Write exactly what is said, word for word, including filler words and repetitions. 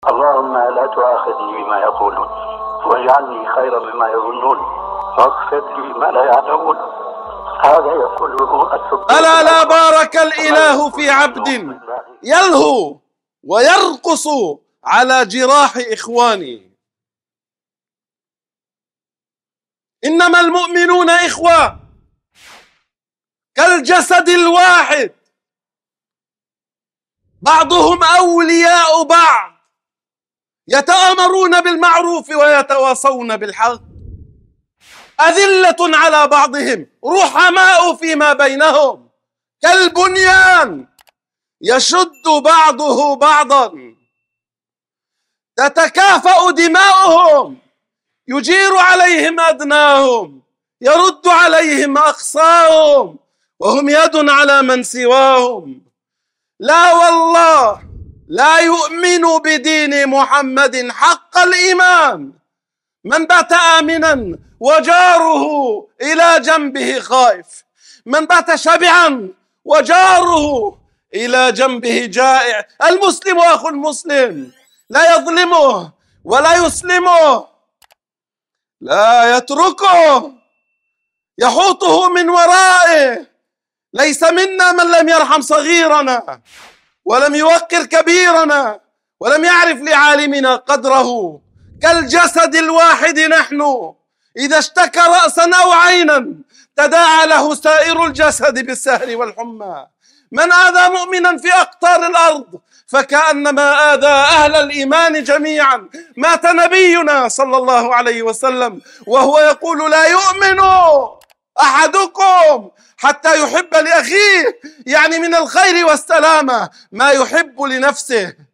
اللهم لا تؤاخذني بما يقولون واجعلني خيرا مما يظنون واغفر لي ما لا يعلمون. هذا يقوله السبحان. ألا لا بارك الإله في عبد يلهو ويرقص على جراح إخواني. إنما المؤمنون إخوة كالجسد الواحد، بعضهم أولياء بعض، يتآمرون بالمعروف ويتواصون بالحق، أذلة على بعضهم رحماء فيما بينهم، كالبنيان يشد بعضه بعضا، تتكافأ دماؤهم، يجير عليهم أدناهم، يرد عليهم أقصاهم، وهم يد على من سواهم. لا والله لا يؤمن بدين محمد حق الإيمان من بات آمنا وجاره إلى جنبه خائف، من بات شبعا وجاره إلى جنبه جائع. المسلم أخو المسلم لا يظلمه ولا يسلمه، لا يتركه، يحوطه من ورائه. ليس منا من لم يرحم صغيرنا ولم يوقر كبيرنا ولم يعرف لعالمنا قدره. كالجسد الواحد نحن، إذا اشتكى رأسا أو عينا تداعى له سائر الجسد بالسهر والحمى. من آذى مؤمنا في أقطار الأرض فكأنما آذى أهل الإيمان جميعا. مات نبينا صلى الله عليه وسلم وهو يقول: لا يؤمن أحدكم حتى يحب لأخيه، يعني من الخير والسلامة ما يحب لنفسه.